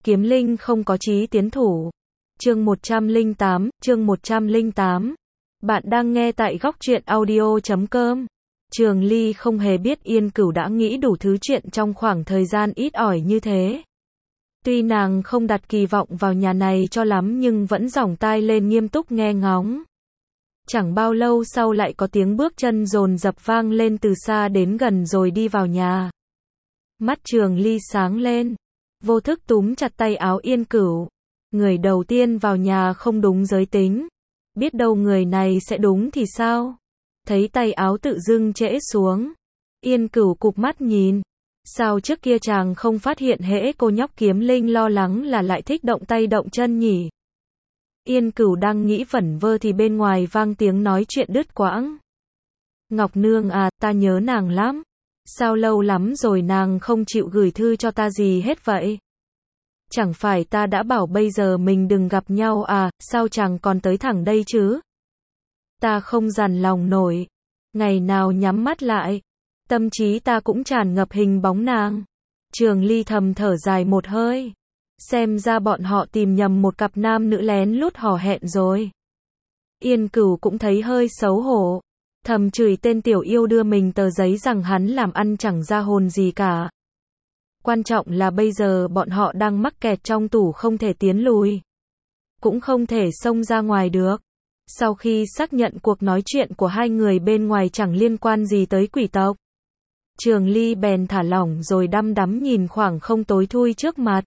Kiếm linh không có chí tiến thủ. Chương 108. Bạn đang nghe tại góc truyện audio.com. Trường Ly không hề biết Yên Cửu đã nghĩ đủ thứ chuyện trong khoảng thời gian ít ỏi như thế. Tuy nàng không đặt kỳ vọng vào nhà này cho lắm nhưng vẫn dỏng tai lên nghiêm túc nghe ngóng. Chẳng bao lâu sau lại có tiếng bước chân dồn dập vang lên từ xa đến gần rồi đi vào nhà. Mắt Trường Ly sáng lên, vô thức túm chặt tay áo Yên Cửu. Người đầu tiên vào nhà không đúng giới tính. Biết đâu người này sẽ đúng thì sao? Thấy tay áo tự dưng trễ xuống. Yên Cửu cụp mắt nhìn. Sao trước kia chàng không phát hiện hễ cô nhóc Kiếm Linh lo lắng là lại thích động tay động chân nhỉ? Yên Cửu đang nghĩ vẩn vơ thì bên ngoài vang tiếng nói chuyện đứt quãng. Ngọc Nương à, ta nhớ nàng lắm. Sao lâu lắm rồi nàng không chịu gửi thư cho ta gì hết vậy? Chẳng phải ta đã bảo bây giờ mình đừng gặp nhau à, sao chàng còn tới thẳng đây chứ? Ta không dằn lòng nổi. Ngày nào nhắm mắt lại, tâm trí ta cũng tràn ngập hình bóng nàng. Trường Ly thầm thở dài một hơi. Xem ra bọn họ tìm nhầm một cặp nam nữ lén lút hò hẹn rồi. Yên Cửu cũng thấy hơi xấu hổ. Thầm chửi tên tiểu yêu đưa mình tờ giấy rằng hắn làm ăn chẳng ra hồn gì cả. Quan trọng là bây giờ bọn họ đang mắc kẹt trong tủ không thể tiến lùi. Cũng không thể xông ra ngoài được. Sau khi xác nhận cuộc nói chuyện của hai người bên ngoài chẳng liên quan gì tới quỷ tộc, Trường Ly bèn thả lỏng rồi đăm đắm nhìn khoảng không tối thui trước mặt.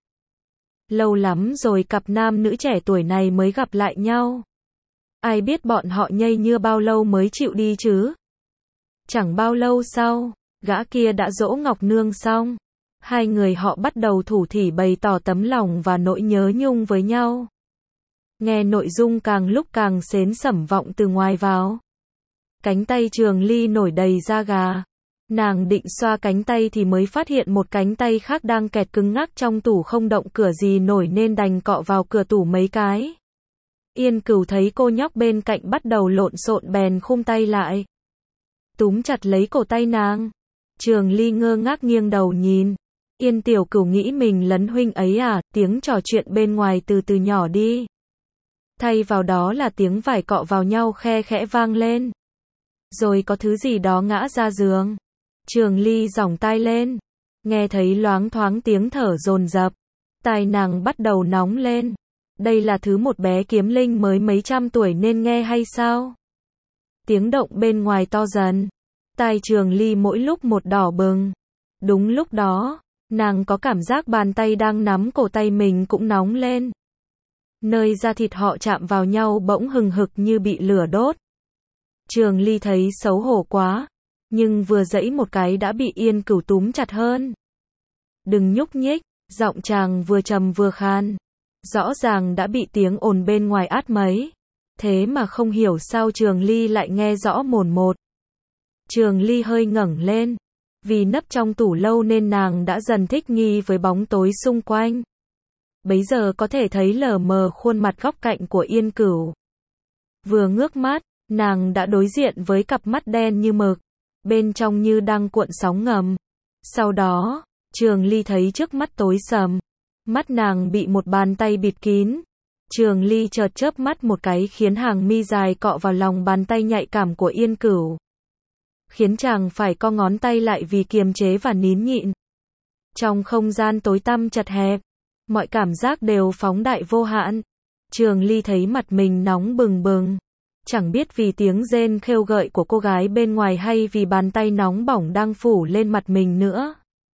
Lâu lắm rồi cặp nam nữ trẻ tuổi này mới gặp lại nhau. Ai biết bọn họ nhây nhưa bao lâu mới chịu đi chứ? Chẳng bao lâu sau, gã kia đã dỗ Ngọc Nương xong. Hai người họ bắt đầu thủ thỉ bày tỏ tấm lòng và nỗi nhớ nhung với nhau. Nghe nội dung càng lúc càng xến xẩm vọng từ ngoài vào. Cánh tay Trường Ly nổi đầy da gà. Nàng định xoa cánh tay thì mới phát hiện một cánh tay khác đang kẹt cứng ngắc trong tủ không động cửa gì nổi nên đành cọ vào cửa tủ mấy cái. Yên Cửu thấy cô nhóc bên cạnh bắt đầu lộn xộn bèn khum tay lại, túm chặt lấy cổ tay nàng. Trường Ly ngơ ngác nghiêng đầu nhìn. Yên tiểu Cửu nghĩ mình lấn huynh ấy à? Tiếng trò chuyện bên ngoài từ từ nhỏ đi. Thay vào đó là tiếng vải cọ vào nhau khe khẽ vang lên. Rồi có thứ gì đó ngã ra giường. Trường Ly giỏng tai lên, nghe thấy loáng thoáng tiếng thở dồn dập. Tai nàng bắt đầu nóng lên. Đây là thứ một bé kiếm linh mới mấy trăm tuổi nên nghe hay sao? Tiếng động bên ngoài to dần. Tai Trường Ly mỗi lúc một đỏ bừng. Đúng lúc đó, nàng có cảm giác bàn tay đang nắm cổ tay mình cũng nóng lên. Nơi da thịt họ chạm vào nhau bỗng hừng hực như bị lửa đốt. Trường Ly thấy xấu hổ quá, nhưng vừa giãy một cái đã bị Yên Cửu túm chặt hơn. Đừng nhúc nhích, giọng chàng vừa trầm vừa khan. Rõ ràng đã bị tiếng ồn bên ngoài át mấy. Thế mà không hiểu sao Trường Ly lại nghe rõ mồn một. Trường Ly hơi ngẩng lên. Vì nấp trong tủ lâu nên nàng đã dần thích nghi với bóng tối xung quanh. Bấy giờ có thể thấy lờ mờ khuôn mặt góc cạnh của Yên Cửu. Vừa ngước mắt, nàng đã đối diện với cặp mắt đen như mực, bên trong như đang cuộn sóng ngầm. Sau đó, Trường Ly thấy trước mắt tối sầm. Mắt nàng bị một bàn tay bịt kín. Trường Ly chợt chớp mắt một cái khiến hàng mi dài cọ vào lòng bàn tay nhạy cảm của Yên Cửu, khiến chàng phải co ngón tay lại vì kiềm chế và nín nhịn. Trong không gian tối tăm chật hẹp, mọi cảm giác đều phóng đại vô hạn. Trường Ly thấy mặt mình nóng bừng bừng. Chẳng biết vì tiếng rên khêu gợi của cô gái bên ngoài hay vì bàn tay nóng bỏng đang phủ lên mặt mình nữa.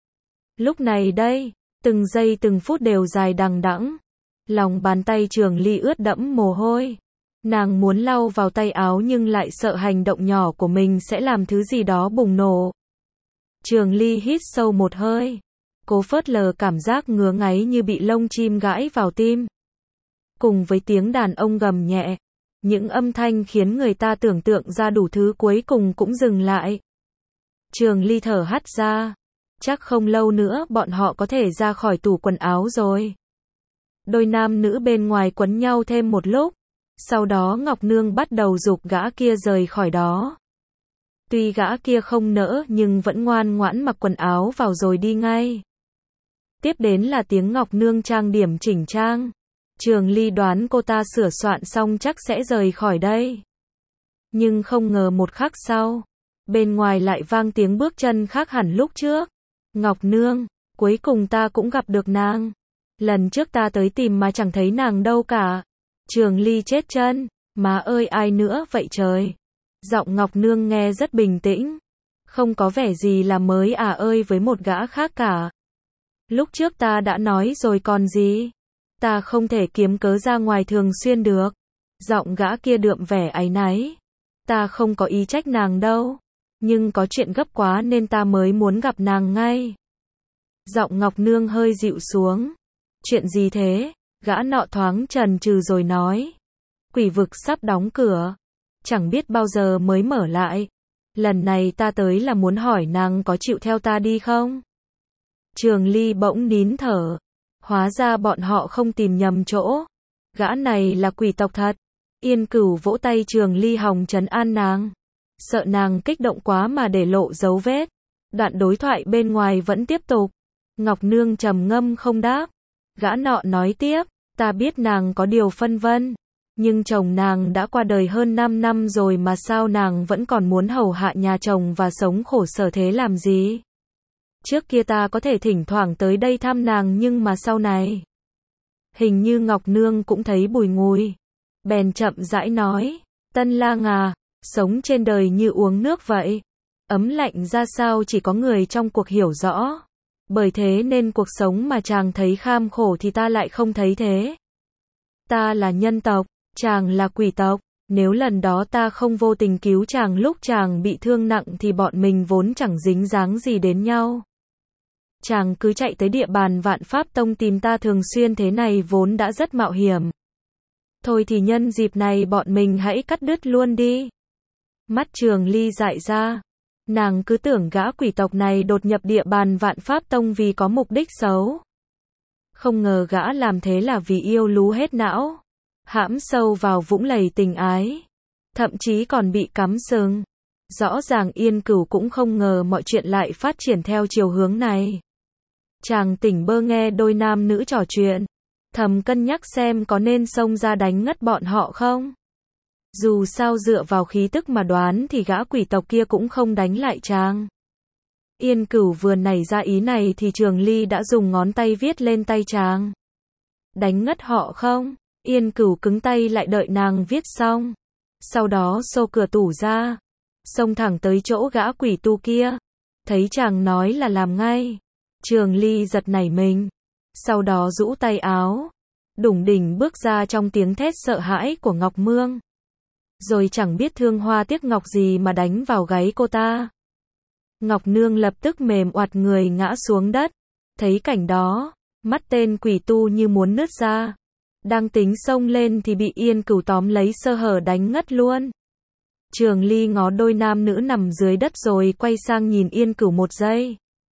Lúc này đây, từng giây từng phút đều dài đằng đẵng. Lòng bàn tay Trường Ly ướt đẫm mồ hôi. Nàng muốn lau vào tay áo nhưng lại sợ hành động nhỏ của mình sẽ làm thứ gì đó bùng nổ. Trường Ly hít sâu một hơi, cố phớt lờ cảm giác ngứa ngáy như bị lông chim gãi vào tim. Cùng với tiếng đàn ông gầm nhẹ, những âm thanh khiến người ta tưởng tượng ra đủ thứ cuối cùng cũng dừng lại. Trường Ly thở hắt ra. Chắc không lâu nữa bọn họ có thể ra khỏi tủ quần áo rồi. Đôi nam nữ bên ngoài quấn nhau thêm một lúc. Sau đó Ngọc Nương bắt đầu giục gã kia rời khỏi đó. Tuy gã kia không nỡ nhưng vẫn ngoan ngoãn mặc quần áo vào rồi đi ngay. Tiếp đến là tiếng Ngọc Nương trang điểm chỉnh trang. Trường Ly đoán cô ta sửa soạn xong chắc sẽ rời khỏi đây. Nhưng không ngờ một khắc sau, bên ngoài lại vang tiếng bước chân khác hẳn lúc trước. Ngọc Nương, cuối cùng ta cũng gặp được nàng. Lần trước ta tới tìm mà chẳng thấy nàng đâu cả. Trường Ly chết chân, má ơi ai nữa vậy trời. Giọng Ngọc Nương nghe rất bình tĩnh, không có vẻ gì là mới ơi với một gã khác cả. Lúc trước ta đã nói rồi còn gì. Ta không thể kiếm cớ ra ngoài thường xuyên được. Giọng gã kia đượm vẻ áy náy. Ta không có ý trách nàng đâu. Nhưng có chuyện gấp quá nên ta mới muốn gặp nàng ngay. Giọng Ngọc Nương hơi dịu xuống. Chuyện gì thế? Gã nọ thoáng chần chừ rồi nói. Quỷ vực sắp đóng cửa. Chẳng biết bao giờ mới mở lại. Lần này ta tới là muốn hỏi nàng có chịu theo ta đi không? Trường Ly bỗng nín thở. Hóa ra bọn họ không tìm nhầm chỗ. Gã này là quỷ tộc thật. Yên Cửu vỗ tay Trường Ly hòng trấn an nàng. Sợ nàng kích động quá mà để lộ dấu vết. Đoạn đối thoại bên ngoài vẫn tiếp tục. Ngọc Nương trầm ngâm không đáp. Gã nọ nói tiếp. Ta biết nàng có điều phân vân. Nhưng chồng nàng đã qua đời hơn 5 năm rồi mà sao nàng vẫn còn muốn hầu hạ nhà chồng và sống khổ sở thế làm gì? Trước kia ta có thể thỉnh thoảng tới đây thăm nàng nhưng mà sau này. Hình như Ngọc Nương cũng thấy bùi ngùi. Bèn chậm rãi nói. Tân lang à, sống trên đời như uống nước vậy. Ấm lạnh ra sao chỉ có người trong cuộc hiểu rõ. Bởi thế nên cuộc sống mà chàng thấy kham khổ thì ta lại không thấy thế. Ta là nhân tộc, chàng là quỷ tộc. Nếu lần đó ta không vô tình cứu chàng lúc chàng bị thương nặng thì bọn mình vốn chẳng dính dáng gì đến nhau. Chàng cứ chạy tới địa bàn Vạn Pháp Tông tìm ta thường xuyên thế này vốn đã rất mạo hiểm. Thôi thì nhân dịp này bọn mình hãy cắt đứt luôn đi. Mắt Trường Ly dại ra. Nàng cứ tưởng gã quỷ tộc này đột nhập địa bàn Vạn Pháp Tông vì có mục đích xấu. Không ngờ gã làm thế là vì yêu lú hết não. Hãm sâu vào vũng lầy tình ái. Thậm chí còn bị cắm sừng. Rõ ràng Yên Cửu cũng không ngờ mọi chuyện lại phát triển theo chiều hướng này. Chàng tỉnh bơ nghe đôi nam nữ trò chuyện. Thầm cân nhắc xem có nên xông ra đánh ngất bọn họ không. Dù sao dựa vào khí tức mà đoán thì gã quỷ tộc kia cũng không đánh lại chàng. Yên Cửu vừa nảy ra ý này thì Trường Ly đã dùng ngón tay viết lên tay chàng. Đánh ngất họ không? Yên Cửu cứng tay lại đợi nàng viết xong. Sau đó xô cửa tủ ra. Xông thẳng tới chỗ gã quỷ tu kia. Thấy chàng nói là làm ngay. Trường Ly giật nảy mình. Sau đó rũ tay áo. Đủng đỉnh bước ra trong tiếng thét sợ hãi của Ngọc Mương. Rồi chẳng biết thương hoa tiếc ngọc gì mà đánh vào gáy cô ta. Ngọc Nương lập tức mềm oặt người ngã xuống đất. Thấy cảnh đó, mắt tên quỷ tu như muốn nứt ra. Đang tính xông lên thì bị Yên Cửu tóm lấy sơ hở đánh ngất luôn. Trường Ly ngó đôi nam nữ nằm dưới đất rồi quay sang nhìn Yên Cửu một giây.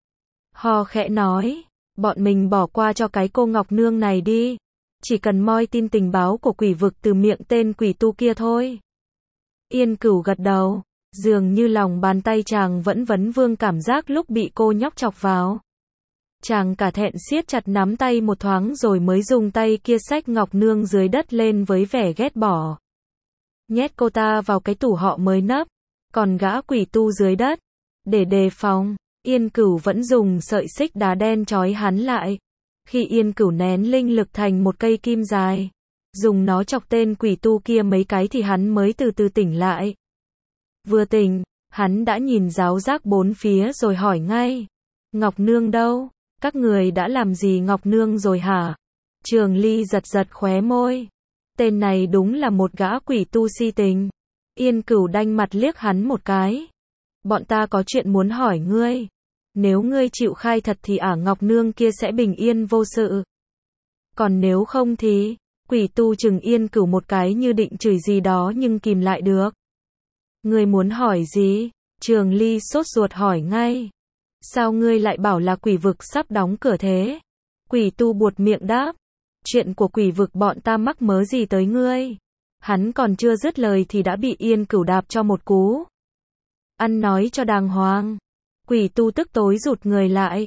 Ho khẽ nói, bọn mình bỏ qua cho cái cô Ngọc Nương này đi. Chỉ cần moi tin tình báo của quỷ vực từ miệng tên quỷ tu kia thôi. Yên Cửu gật đầu, dường như lòng bàn tay chàng vẫn vấn vương cảm giác lúc bị cô nhóc chọc vào. Chàng cả thẹn siết chặt nắm tay một thoáng rồi mới dùng tay kia xách Ngọc Nương dưới đất lên với vẻ ghét bỏ. Nhét cô ta vào cái tủ họ mới nấp, còn gã quỷ tu dưới đất. Để đề phòng, Yên Cửu vẫn dùng sợi xích đá đen trói hắn lại. Khi Yên Cửu nén linh lực thành một cây kim dài, dùng nó chọc tên quỷ tu kia mấy cái thì hắn mới từ từ tỉnh lại. Vừa tỉnh, hắn đã nhìn ráo rác bốn phía rồi hỏi ngay. Ngọc Nương đâu? Các người đã làm gì Ngọc Nương rồi hả? Trường Ly giật giật khóe môi. Tên này đúng là một gã quỷ tu si tình. Yên Cửu đanh mặt liếc hắn một cái. Bọn ta có chuyện muốn hỏi ngươi. Nếu ngươi chịu khai thật thì Ngọc Nương kia sẽ bình yên vô sự. Còn nếu không thì... Quỷ tu chừng Yên Cửu một cái như định chửi gì đó nhưng kìm lại được. Ngươi muốn hỏi gì? Trường Ly sốt ruột hỏi ngay. Sao ngươi lại bảo là quỷ vực sắp đóng cửa thế? Quỷ tu buột miệng đáp. Chuyện của quỷ vực bọn ta mắc mớ gì tới ngươi? Hắn còn chưa dứt lời thì đã bị Yên Cửu đạp cho một cú. Ăn nói cho đàng hoàng. Quỷ tu tức tối rụt người lại.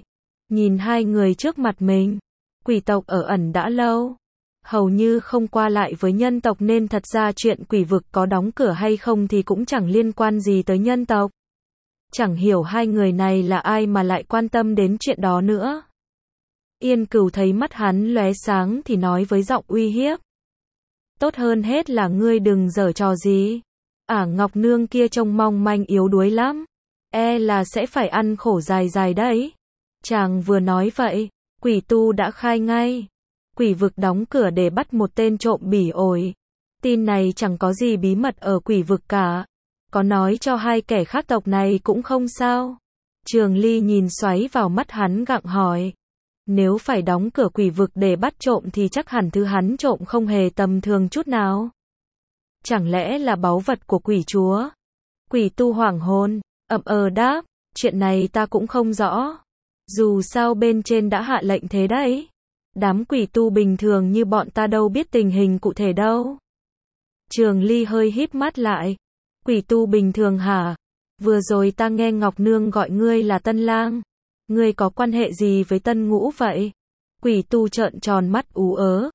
Nhìn hai người trước mặt mình, quỷ tộc ở ẩn đã lâu, hầu như không qua lại với nhân tộc nên thật ra chuyện quỷ vực có đóng cửa hay không thì cũng chẳng liên quan gì tới nhân tộc. Chẳng hiểu hai người này là ai mà lại quan tâm đến chuyện đó nữa. Yên Cửu thấy mắt hắn lóe sáng thì nói với giọng uy hiếp. Tốt hơn hết là ngươi đừng giở trò gì. Ngọc Nương kia trông mong manh yếu đuối lắm. Là sẽ phải ăn khổ dài dài đấy. Chàng vừa nói vậy, quỷ tu đã khai ngay. Quỷ vực đóng cửa để bắt một tên trộm bỉ ổi. Tin này chẳng có gì bí mật ở quỷ vực cả. Có nói cho hai kẻ khác tộc này cũng không sao. Trường Ly nhìn xoáy vào mắt hắn gặng hỏi. Nếu phải đóng cửa quỷ vực để bắt trộm thì chắc hẳn thứ hắn trộm không hề tầm thường chút nào. Chẳng lẽ là báu vật của quỷ chúa? Quỷ tu hoảng hồn, đáp, chuyện này ta cũng không rõ. Dù sao bên trên đã hạ lệnh thế đấy. Đám quỷ tu bình thường như bọn ta đâu biết tình hình cụ thể đâu. Trường Ly hơi híp mắt lại. Quỷ tu bình thường hả? Vừa rồi ta nghe Ngọc Nương gọi ngươi là Tân Lang. Ngươi có quan hệ gì với Tân Ngũ vậy? Quỷ tu trợn tròn mắt ú ớ,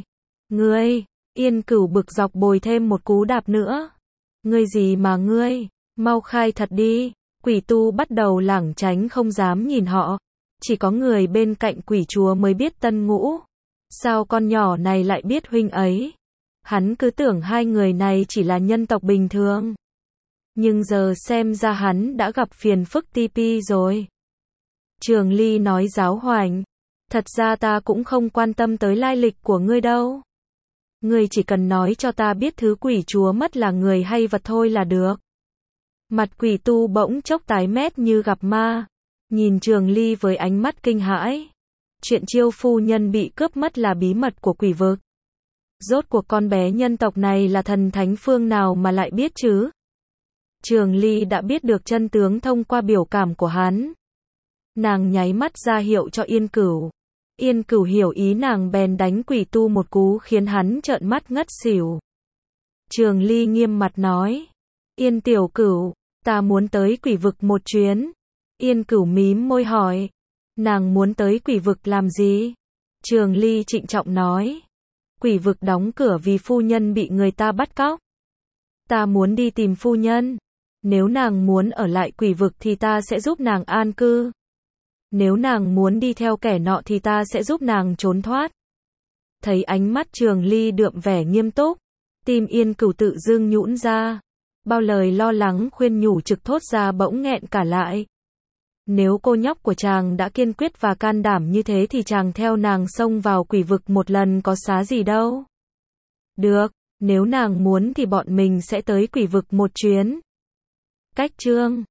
ngươi, Yên Cửu bực dọc bồi thêm một cú đạp nữa. Ngươi gì mà ngươi, mau khai thật đi. Quỷ tu bắt đầu lảng tránh không dám nhìn họ. Chỉ có người bên cạnh quỷ chúa mới biết Tân Ngũ. Sao con nhỏ này lại biết huynh ấy? Hắn cứ tưởng hai người này chỉ là nhân tộc bình thường. Nhưng giờ xem ra hắn đã gặp phiền phức tipi rồi. Trường Ly nói giáo hoành. Thật ra ta cũng không quan tâm tới lai lịch của ngươi đâu. Ngươi chỉ cần nói cho ta biết thứ quỷ chúa mất là người hay vật thôi là được. Mặt quỷ tu bỗng chốc tái mét như gặp ma. Nhìn Trường Ly với ánh mắt kinh hãi. Chuyện Chiêu phu nhân bị cướp mất là bí mật của quỷ vực. Rốt cuộc con bé nhân tộc này là thần thánh phương nào mà lại biết chứ? Trường Ly đã biết được chân tướng thông qua biểu cảm của hắn. Nàng nháy mắt ra hiệu cho Yên Cửu. Yên Cửu hiểu ý nàng bèn đánh quỷ tu một cú khiến hắn trợn mắt ngất xỉu. Trường Ly nghiêm mặt nói. Yên tiểu Cửu, ta muốn tới quỷ vực một chuyến. Yên Cửu mím môi hỏi. Nàng muốn tới quỷ vực làm gì? Trường Ly trịnh trọng nói. Quỷ vực đóng cửa vì phu nhân bị người ta bắt cóc. Ta muốn đi tìm phu nhân. Nếu nàng muốn ở lại quỷ vực thì ta sẽ giúp nàng an cư. Nếu nàng muốn đi theo kẻ nọ thì ta sẽ giúp nàng trốn thoát. Thấy ánh mắt Trường Ly đượm vẻ nghiêm túc, tim Yên Cửu tự dưng nhũn ra. Bao lời lo lắng khuyên nhủ trực thốt ra bỗng nghẹn cả lại. Nếu cô nhóc của chàng đã kiên quyết và can đảm như thế thì chàng theo nàng xông vào quỷ vực một lần có xá gì đâu. Được, nếu nàng muốn thì bọn mình sẽ tới quỷ vực một chuyến. Cách chương